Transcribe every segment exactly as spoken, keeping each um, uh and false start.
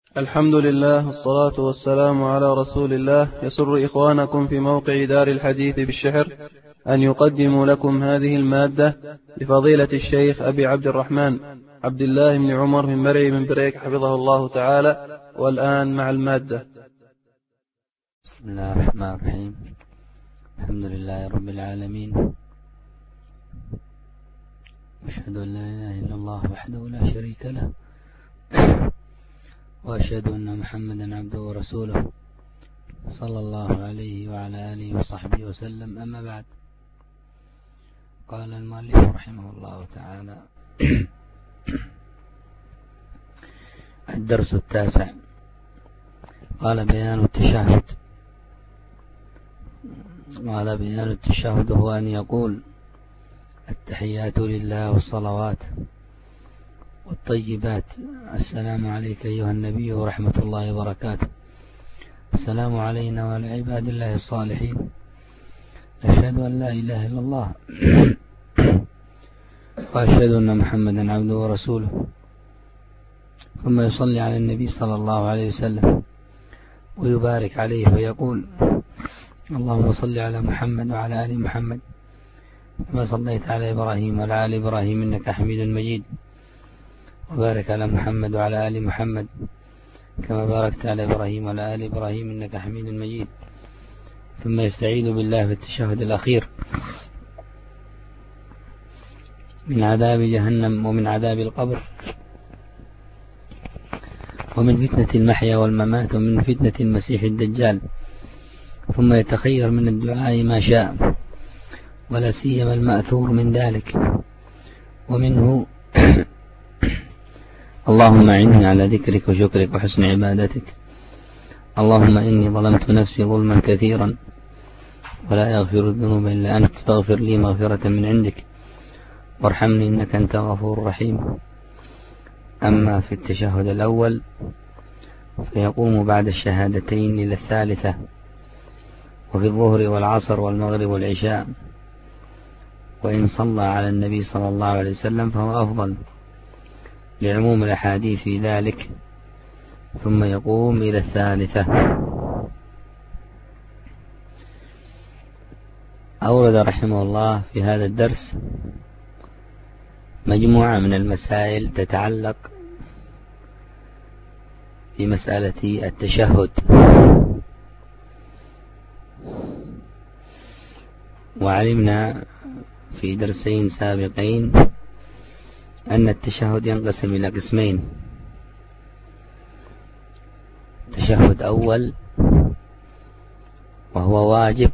الحمد لله والصلاة والسلام على رسول الله. يسر إخوانكم في موقع دار الحديث بالشحر أن يقدموا لكم هذه المادة لفضيلة الشيخ أبي عبد الرحمن عبد الله بن عمر من مرعي من بريك حفظه الله تعالى. والآن مع المادة. بسم الله الرحمن الرحيم. الحمد لله رب العالمين، أشهد أن لا إله إلا الله وحده لا شريك له، وأشهد أن محمدا عبده ورسوله صلى الله عليه وعلى آله وصحبه وسلم. أما بعد، قال المؤلف رحمه الله تعالى: الدرس التاسع. قال: بيان التشهد. قال: بيان التشهد هو أن يقول: التحيات لله والصلوات والطيبات، السلام عليك أيها النبي ورحمة الله وبركاته، السلام علينا وعلى عباد الله الصالحين، أشهد أن لا إله إلا الله وأشهد أن محمدا عبده ورسوله. ثم يصلي على النبي صلى الله عليه وسلم ويبارك عليه ويقول: اللهم صل على محمد وعلى آل محمد كما صليت على إبراهيم وعلى آل إبراهيم إنك حميد مجيد، وبارك على محمد وعلى آل محمد كما باركت على إبراهيم وعلى آل إبراهيم إنك حميد مجيد. ثم يستعيذ بالله في التشهد الأخير من عذاب جهنم ومن عذاب القبر ومن فتنة المحيا والممات ومن فتنة المسيح الدجال. ثم يتخير من الدعاء ما شاء، ولا سيما المأثور من ذلك، ومنه: اللهم أعني على ذكرك وشكرك وحسن عبادتك، اللهم إني ظلمت نفسي ظلما كثيرا ولا يغفر الذنوب إلا أنت، فاغفر لي مغفرة من عندك وارحمني إنك أنت غفور رحيم. أما في التشهد الأول فيقوم بعد الشهادتين إلى الثالثة، وفي الظهر والعصر والمغرب والعشاء، وإن صلى على النبي صلى الله عليه وسلم فهو أفضل لعموم الأحاديث في ذلك. ثم يقوم إلى الثالثة. أورد رحمه الله في هذا الدرس مجموعة من المسائل تتعلق بمسألة التشهد. وعلمنا في درسين سابقين أن التشهد ينقسم إلى قسمين: تشهد أول وهو واجب،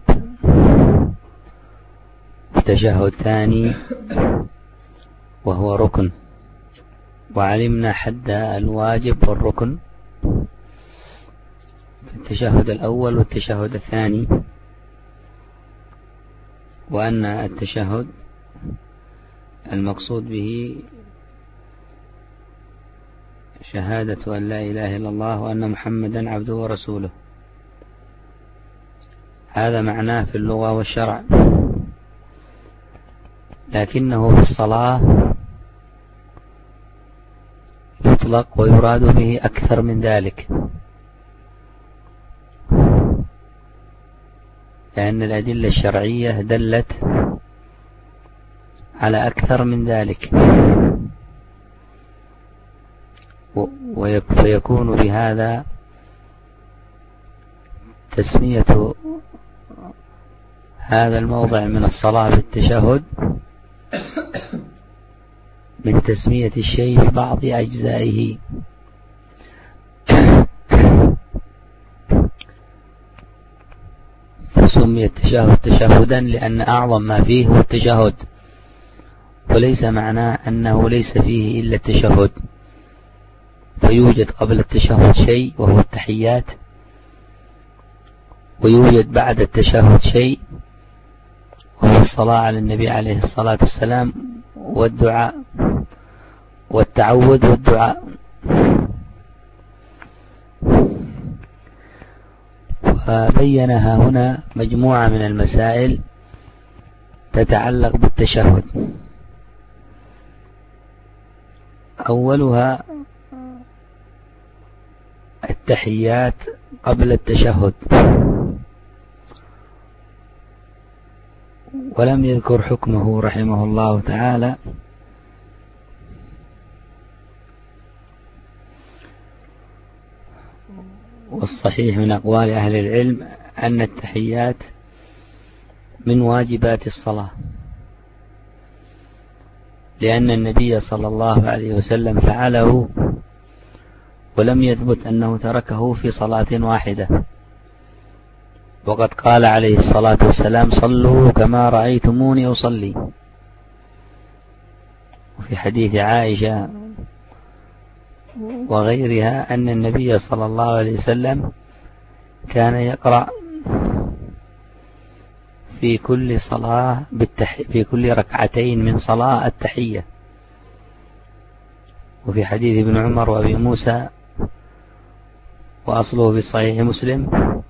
وتشهد ثاني وهو ركن. وعلمنا حد الواجب والركن في التشهد الأول والتشهد الثاني، وأن التشهد المقصود به شهادة أن لا إله إلا الله وأن محمدا عبده ورسوله. هذا معناه في اللغة والشرع، لكنه في الصلاة يطلق ويراد به أكثر من ذلك، لأن الأدلة الشرعية دلت على أكثر من ذلك، ويكون بهذا تسمية هذا الموضع من الصلاة بالتشهد من تسمية الشيء ببعض أجزائه. فسمي التشهد تشهدا لأن أعظم ما فيه هو التشهد، وليس معناه أنه ليس فيه إلا التشهد، فيوجد قبل التشهد شيء وهو التحيات، ويوجد بعد التشهد شيء وهو الصلاة على النبي عليه الصلاة والسلام والدعاء والتعوذ والدعاء. وبينها هنا مجموعة من المسائل تتعلق بالتشهد. أولها التحيات قبل التشهد، ولم يذكر حكمه رحمه الله تعالى، والصحيح من أقوال أهل العلم أن التحيات من واجبات الصلاة، لأن النبي صلى الله عليه وسلم فعله، ولم يثبت أنه تركه في صلاة واحدة، وقد قال عليه الصلاة والسلام: صلوا كما رأيتموني أصلي. وفي حديث عائشة وغيرها أن النبي صلى الله عليه وسلم كان يقرأ في كل صلاة بالتح... في كل ركعتين من صلاة التحية. وفي حديث ابن عمر وأبي موسى وأصله في صحيح مسلم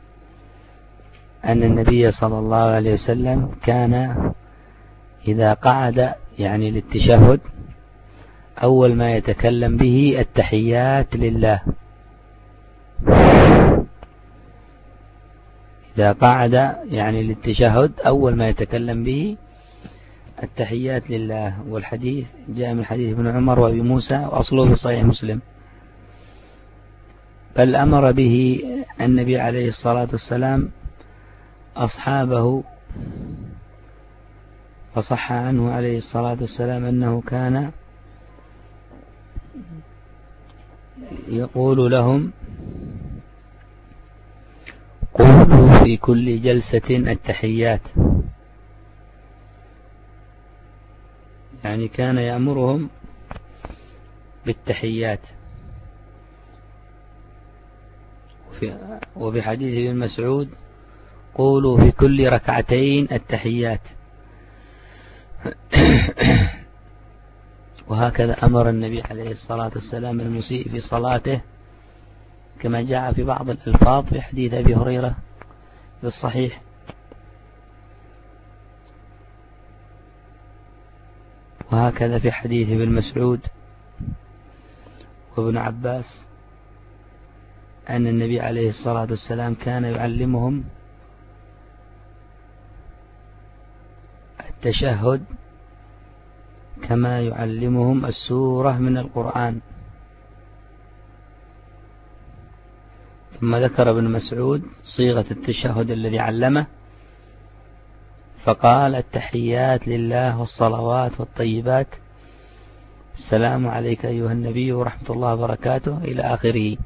أن النبي صلى الله عليه وسلم كان إذا قعد يعني للتشهد أول ما يتكلم به التحيات لله. إذا قعد يعني للتشهد أول ما يتكلم به التحيات لله. والحديث جاء من حديث ابن عمر وأبي موسى وأصله في صحيح مسلم. بل أمر به النبي عليه الصلاة والسلام أصحابه، فصح عنه عليه الصلاة والسلام أنه كان يقول لهم: قولوا في كل جلسة التحيات. يعني كان يأمرهم بالتحيات. وفي حديث ابن مسعود: قولوا في كل ركعتين التحيات. وهكذا أمر النبي عليه الصلاة والسلام المسيء في صلاته، كما جاء في بعض الألفاظ في حديث أبي هريرة في الصحيح. وهكذا في حديث ابن مسعود وابن عباس أن النبي عليه الصلاة والسلام كان يعلمهم التشهد كما يعلمهم السورة من القرآن. ثم ذكر ابن مسعود صيغة التشهد الذي علمه، فقال: التحيات لله والصلوات والطيبات، السلام عليك أيها النبي ورحمة الله وبركاته، إلى آخره.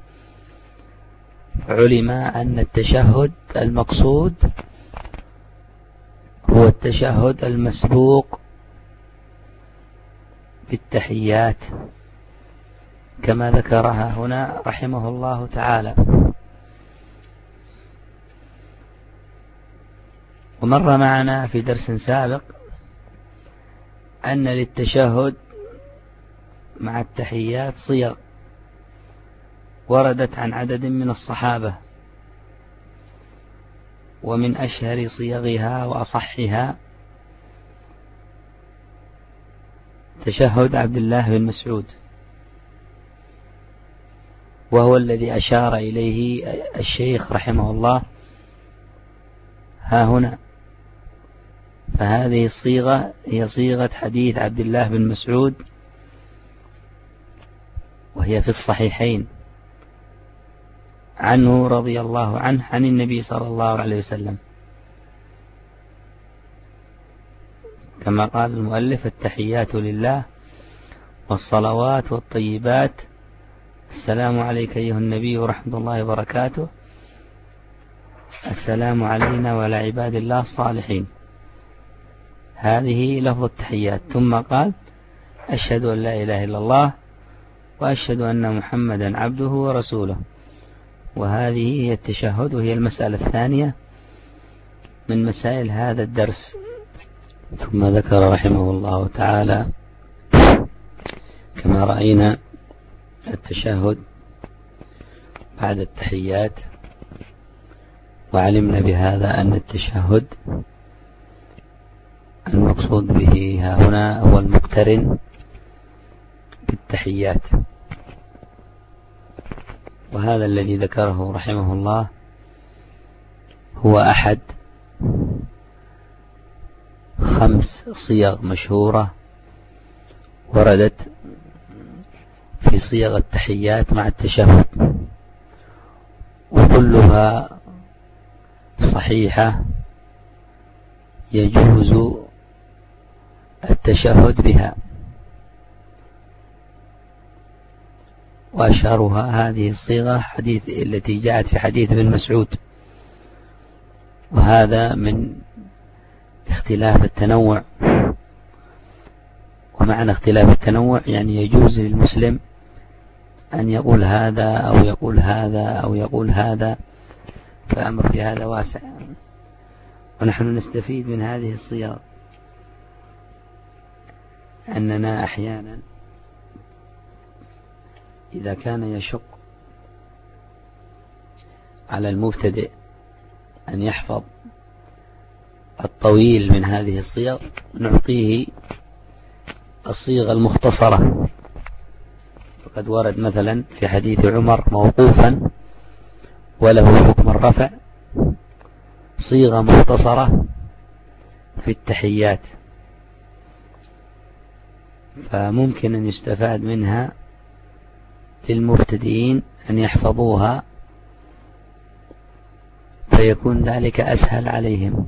علم أن التشهد المقصود هو التشهد المسبوق بالتحيات، كما ذكرها هنا رحمه الله تعالى. ومر معنا في درس سابق أن للتشهد مع التحيات صيغ وردت عن عدد من الصحابة، ومن أشهر صيغها وأصحها تشهد عبد الله بن مسعود، وهو الذي أشار إليه الشيخ رحمه الله ها هنا. فهذه الصيغة هي صيغة حديث عبد الله بن مسعود، وهي في الصحيحين عنه رضي الله عنه عن النبي صلى الله عليه وسلم، كما قال المؤلف: التحيات لله والصلوات والطيبات، السلام عليك أيها النبي ورحمة الله وبركاته، السلام علينا وعلى عباد الله الصالحين. هذه لفظ التحيات. ثم قال: أشهد أن لا إله إلا الله وأشهد أن محمدا عبده ورسوله. وهذه هي التشهد، وهي المسألة الثانية من مسائل هذا الدرس. ثم ذكر رحمه الله تعالى كما رأينا التشهد بعد التحيات، وعلمنا بهذا أن التشهد المقصود به ها هنا هو المقترن بالتحيات. وهذا الذي ذكره رحمه الله هو أحد خمس صيغ مشهورة وردت في صيغ التحيات مع التشهد، وكلها صحيحة يجوز التشهد بها، وأشهرها هذه الصيغة حديث التي جاءت في حديث ابن مسعود. وهذا من اختلاف التنوع، ومعنى اختلاف التنوع يعني يجوز للمسلم أن يقول هذا أو يقول هذا أو يقول هذا، فأمر في هذا واسع. ونحن نستفيد من هذه الصيغ أننا أحيانا إذا كان يشق على المبتدئ أن يحفظ الطويل من هذه الصيغ نعطيه الصيغة المختصرة. فقد ورد مثلا في حديث عمر موقوفا وله حكم الرفع صيغة مختصرة في التحيات، فممكن أن يستفاد منها للمبتدئين أن يحفظوها فيكون ذلك أسهل عليهم.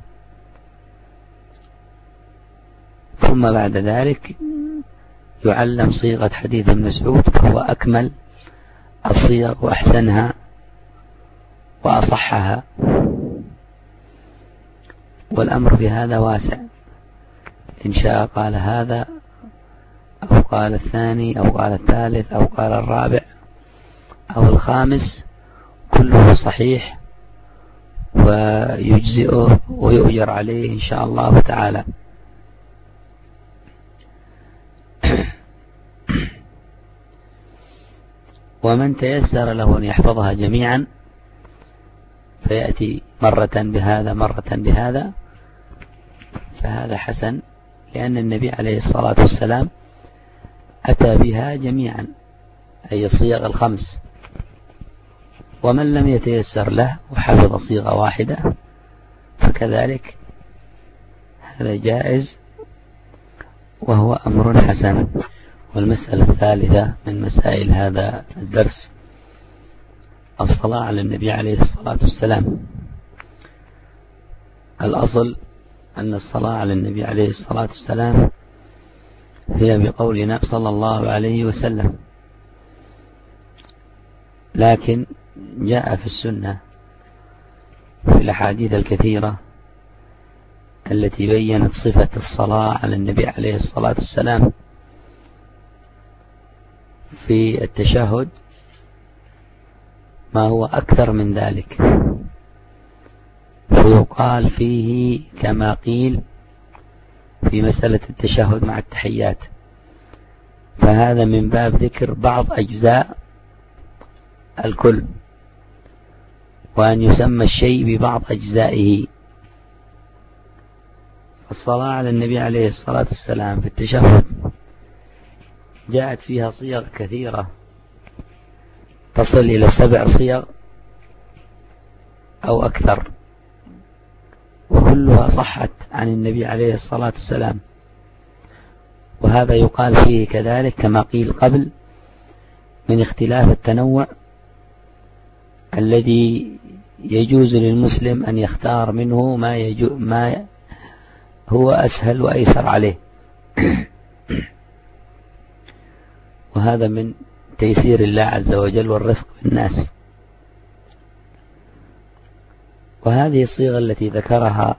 ثم بعد ذلك يعلم صيغة حديث ابن مسعود، فهو أكمل الصيغ وأحسنها وأصحها. والأمر في هذا واسع، إن شاء قال هذا أو قال الثاني أو قال الثالث أو قال الرابع أو الخامس، كله صحيح ويجزئه ويؤجر عليه إن شاء الله تعالى. ومن تيسر له أن يحفظها جميعا فيأتي مرة بهذا مرة بهذا فهذا حسن، لأن النبي عليه الصلاة والسلام أتى بها جميعا، أي الصيغ الخمس. ومن لم يتيسر له وحفظ صيغة واحدة فكذلك هذا جائز وهو أمر حسن. والمسألة الثالثة من مسائل هذا الدرس الصلاة على النبي عليه الصلاة والسلام. الأصل أن الصلاة على النبي عليه الصلاة والسلام هي بقولنا صلى الله عليه وسلم، لكن جاء في السنة في الأحاديث الكثيرة التي بيّنت صفة الصلاة على النبي عليه الصلاة والسلام في التشهد ما هو أكثر من ذلك، ويقال فيه كما قيل في مسألة التشهد مع التحيات. فهذا من باب ذكر بعض أجزاء الكل، وأن يسمى الشيء ببعض أجزائه. الصلاة على النبي عليه الصلاة والسلام في التشهد جاءت فيها صيغ كثيرة تصل إلى سبع صيغ أو أكثر، وكلها صحت عن النبي عليه الصلاة والسلام. وهذا يقال فيه كذلك كما قيل قبل من اختلاف التنوع الذي يجوز للمسلم أن يختار منه ما, يجو ما هو أسهل وأيسر عليه. وهذا من تيسير الله عز وجل والرفق بالناس. وهذه الصيغة التي ذكرها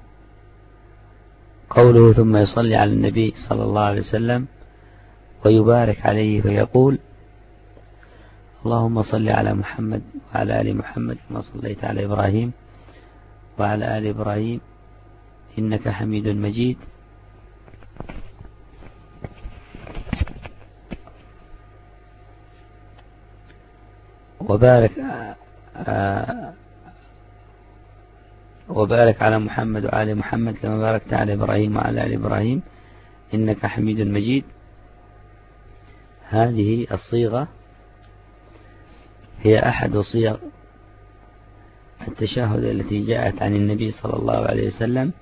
قوله ثم يصلي على النبي صلى الله عليه وسلم ويبارك عليه ويقول اللهم صل على محمد وعلى آل محمد كما صليت على إبراهيم وعلى آل إبراهيم إنك حميد مجيد. وبارك وبارك على محمد وعلى محمد كما باركت على إبراهيم وعلى آل إبراهيم إنك حميد مجيد. هذه الصيغة هي أحد صيغ التشهد التي جاءت عن النبي صلى الله عليه وسلم.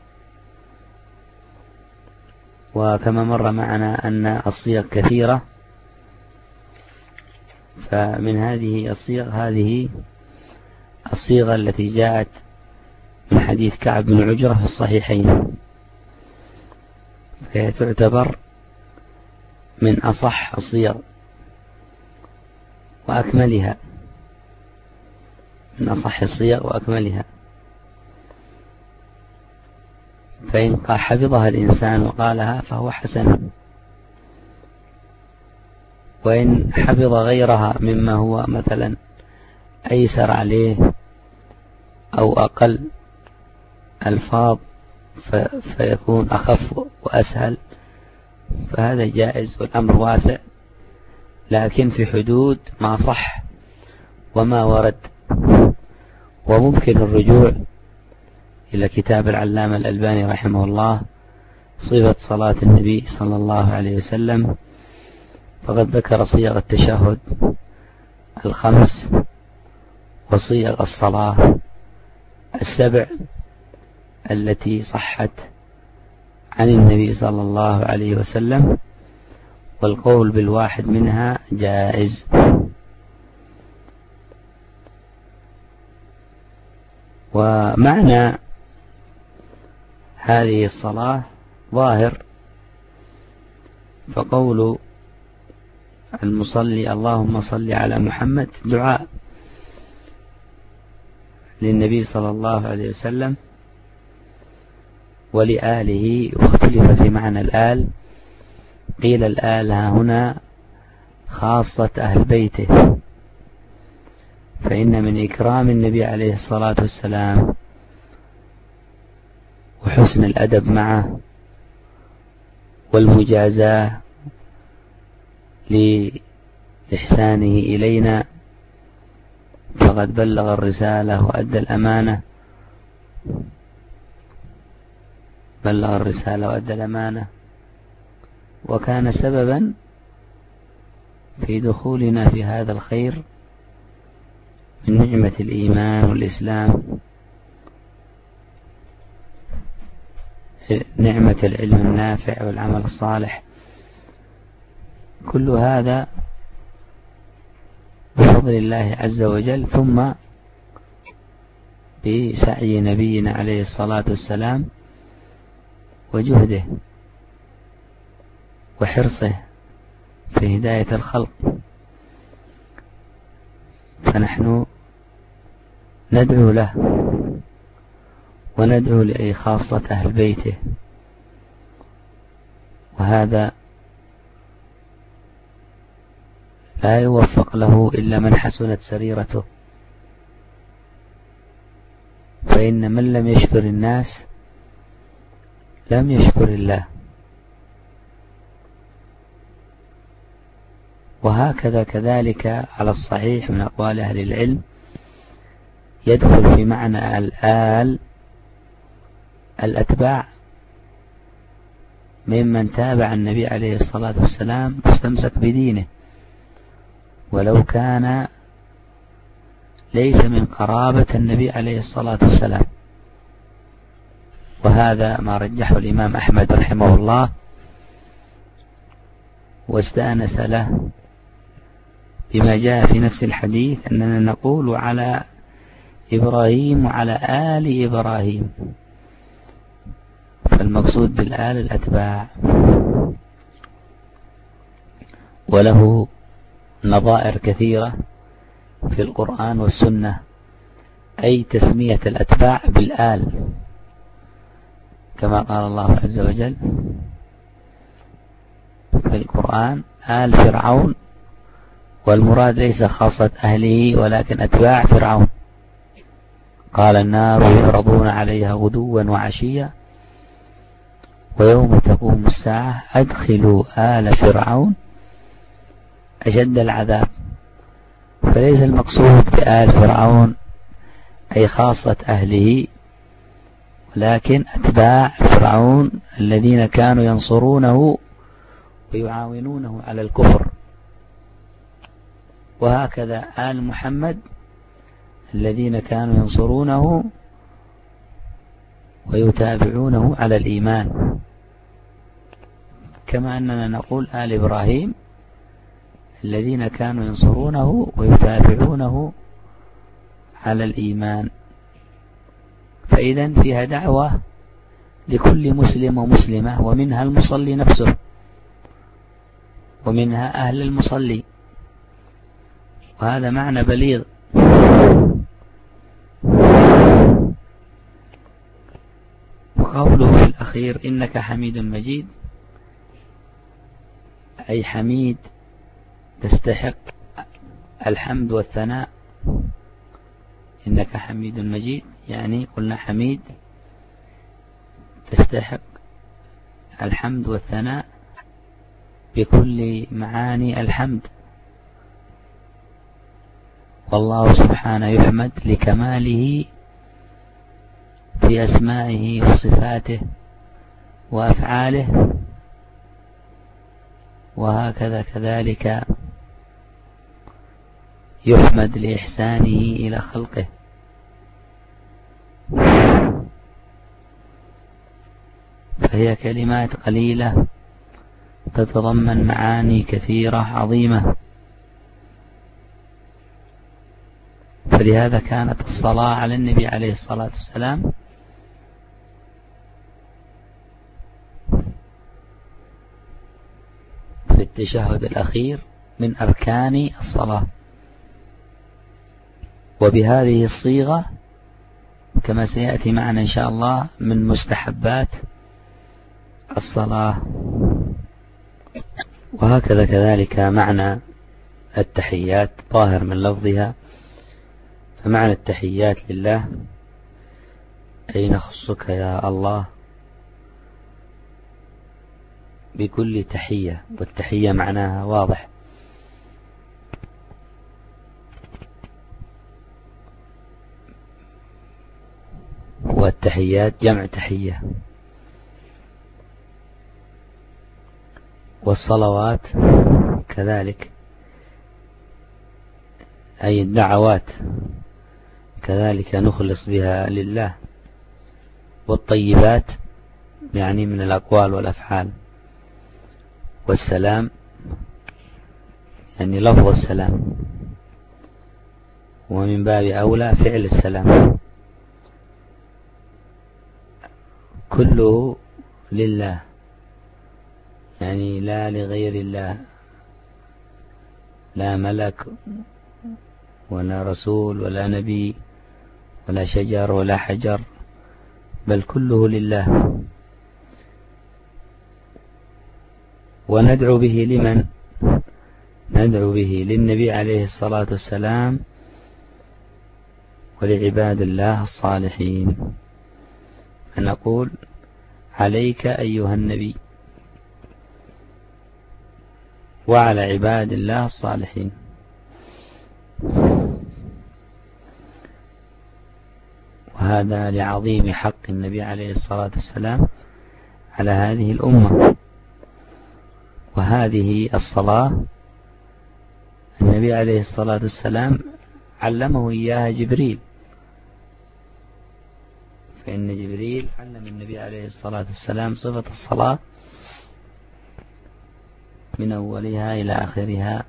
وكما مر معنا أن الصيغ كثيرة، فمن هذه الصيغ هذه الصيغة التي جاءت من حديث كعب بن عجرة في الصحيحين، فهي تعتبر من أصح الصيغ وأكملها، من أصح الصيغ وأكملها. فإن حفظها الإنسان وقالها فهو حسن، وإن حفظ غيرها مما هو مثلا أيسر عليه أو أقل ألفاظ فيكون أخف وأسهل فهذا جائز والأمر واسع، لكن في حدود ما صح وما ورد. وممكن الرجوع إلى كتاب العلامة الألباني رحمه الله صفة صلاة النبي صلى الله عليه وسلم، فقد ذكر صيغ التشهد الخمس وصيغ الصلاة السبع التي صحت عن النبي صلى الله عليه وسلم، والقول بالواحد منها جائز. ومعنى هذه الصلاة ظاهر، فقول المصلي اللهم صل على محمد دعاء للنبي صلى الله عليه وسلم ولآله. واختلف في معنى الآل، قيل الآل هنا خاصة أهل بيته، فإن من إكرام النبي عليه الصلاة والسلام وحسن الأدب معه والمجازاة لإحسانه إلينا فقد بلغ الرسالة وأدى الأمانة بلغ الرسالة وأدى الأمانة وكان سببا في دخولنا في هذا الخير من نعمة الإيمان والإسلام، نعمة العلم النافع والعمل الصالح. كل هذا بفضل الله عز وجل، ثم بسعي نبينا عليه الصلاة والسلام وجهده وحرصه في هداية الخلق. فنحن ندعو له وندعو لأي خاصة أهل بيته، وهذا لا يوفق له إلا من حسنت سريرته، فإن من لم يشكر الناس لم يشكر الله. وهكذا كذلك على الصحيح من أقوال أهل العلم يدخل في معنى الآل الأتباع ممن تابع النبي عليه الصلاة والسلام واستمسك بدينه، ولو كان ليس من قرابة النبي عليه الصلاة والسلام. وهذا ما رجحه الإمام أحمد رحمه الله واستأنس له بما جاء في نفس الحديث أننا نقول على إبراهيم وعلى آل إبراهيم، فالمقصود بالآل الأتباع. وله نظائر كثيرة في القرآن والسنة، أي تسمية الأتباع بالآل، كما قال الله عز وجل في القرآن آل فرعون، والمراد ليس خاصة أهله ولكن أتباع فرعون. قال النار يعرضون عليها غدوا وعشيا ويوم تقوم الساعة أدخلوا آل فرعون أشد العذاب. فليس المقصود بآل فرعون أي خاصة أهله، ولكن أتباع فرعون الذين كانوا ينصرونه ويعاونونه على الكفر. وهكذا آل محمد الذين كانوا ينصرونه ويتابعونه على الإيمان، كما أننا نقول آل إبراهيم الذين كانوا ينصرونه ويتابعونه على الإيمان. فإذا فيها دعوة لكل مسلم ومسلمة، ومنها المصلي نفسه، ومنها أهل المصلي، وهذا معنى بليغ. وقوله في الأخير إنك حميد مجيد، أي حميد تستحق الحمد والثناء. إنك حميد مجيد يعني قلنا حميد تستحق الحمد والثناء بكل معاني الحمد، والله سبحانه يحمد لكماله في أسمائه وصفاته وأفعاله، وهكذا كذلك يحمد لإحسانه إلى خلقه. فهي كلمات قليلة تتضمن معاني كثيرة عظيمة، فلهذا كانت الصلاة على النبي عليه الصلاة والسلام في التشهد الأخير من أركان الصلاة، وبهذه الصيغة كما سيأتي معنا إن شاء الله من مستحبات الصلاة. وهكذا كذلك معنى التحيات ظاهر من لفظها، فمعنى التحيات لله أي نخصك يا الله بكل تحية، والتحية معناها واضح، والتحيات جمع تحية. والصلوات كذلك أي الدعوات كذلك نخلص بها لله. والطيبات يعني من الأقوال والأفعال. والسلام يعني لفظ السلام، ومن باب أولى فعل السلام، كله لله يعني لا لغير الله، لا ملك ولا رسول ولا نبي ولا شجر ولا حجر، بل كله لله. وندعو به لمن؟ ندعو به للنبي عليه الصلاة والسلام ولعباد الله الصالحين، فنقول عليك أيها النبي وعلى عباد الله الصالحين. وهذا لعظيم حق النبي عليه الصلاة والسلام على هذه الأمة. وهذه الصلاة النبي عليه الصلاة والسلام علمه إياها جبريل، فإن جبريل علم النبي عليه الصلاة والسلام صفة الصلاة من أولها إلى آخرها،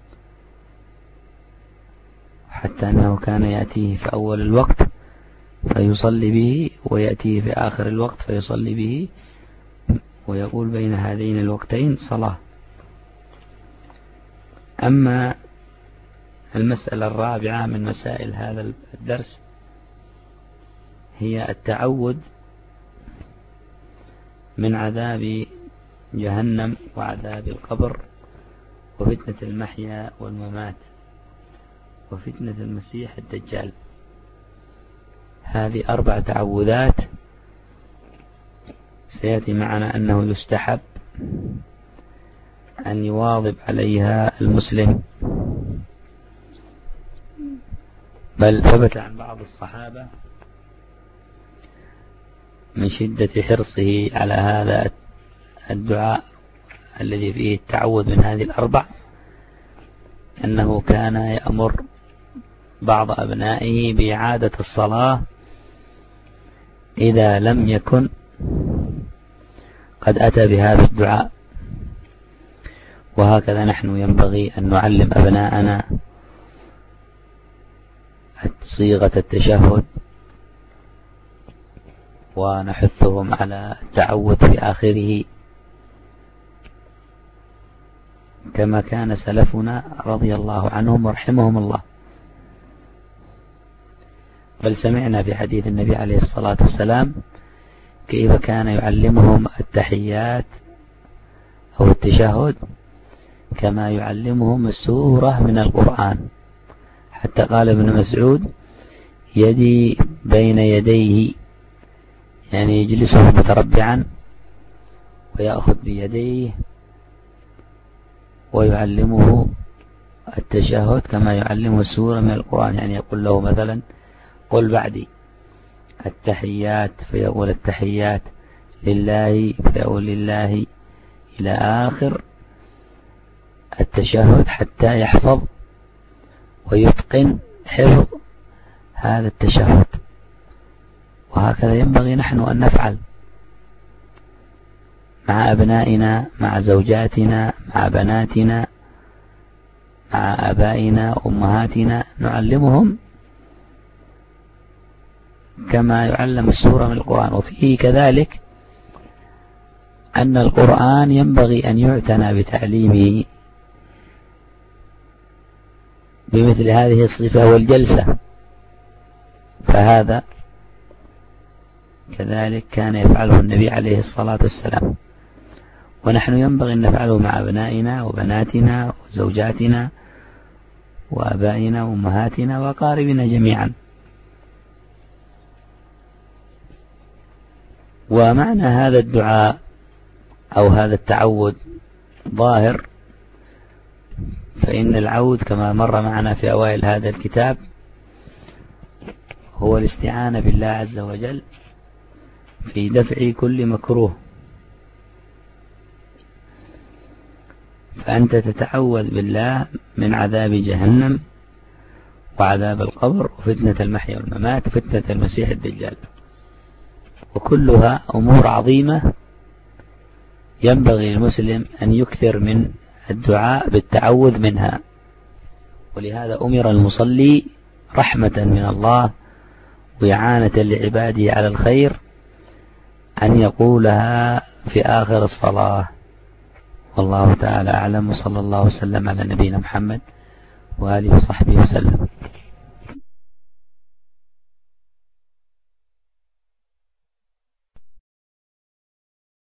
حتى أنه كان يأتيه في أول الوقت فيصلي به، ويأتيه في آخر الوقت فيصلي به، ويقول بين هذين الوقتين صلاة. أما المسألة الرابعة من مسائل هذا الدرس هي التعوذ من عذاب جهنم وعذاب القبر وفتنة المحيا والممات وفتنة المسيح الدجال. هذه أربع تعوذات سيأتي معنا أنه يستحب أن يواظب عليها المسلم، بل ثبت عن بعض الصحابة من شدة حرصه على هذا الدعاء الذي فيه التعوذ من هذه الأربع أنه كان يأمر بعض أبنائه بإعادة الصلاة إذا لم يكن قد أتى بهذا الدعاء. وهكذا نحن ينبغي أن نعلم أبناءنا صيغة التشهد، ونحثهم على التعوذ في آخره كما كان سلفنا رضي الله عنهم ورحمهم الله. بل سمعنا في حديث النبي عليه الصلاة والسلام كيف كان يعلمهم التحيات أو التشهد كما يعلمهم السورة من القرآن، حتى قال ابن مسعود: يدي بين يديه، يعني يجلسه متربعا ويأخذ بيديه ويعلمه التشهد كما يعلمه السورة من القرآن. يعني يقول له مثلا: قل بعدي التحيات، فيقول التحيات لله، فيقول لله إلى آخر التشهد حتى يحفظ ويتقن حفظ هذا التشهد. وهكذا ينبغي نحن أن نفعل مع أبنائنا، مع زوجاتنا، مع بناتنا، مع آبائنا وأمهاتنا، نعلمهم كما يعلم السورة من القرآن. وفيه كذلك أن القرآن ينبغي أن يعتنى بتعليمه بمثل هذه الصفة والجلسة، فهذا كذلك كان يفعله النبي عليه الصلاة والسلام، ونحن ينبغي أن نفعله مع أبنائنا وبناتنا وزوجاتنا وآبائنا وأمهاتنا وأقاربنا جميعا. ومعنى هذا الدعاء أو هذا التعوذ ظاهر، فإن العود كما مر معنا في أوائل هذا الكتاب هو الاستعانة بالله عز وجل في دفع كل مكروه. فأنت تتعوذ بالله من عذاب جهنم وعذاب القبر وفتنة المحيا والممات وفتنة المسيح الدجال، وكلها أمور عظيمة ينبغي المسلم أن يكثر من الدعاء بالتعوذ منها. ولهذا أمر المصلي رحمة من الله وإعانة لعباده على الخير أن يقولها في آخر الصلاة. والله تعالى أعلم، وصلى الله وسلم على نبينا محمد وآله وصحبه وسلم.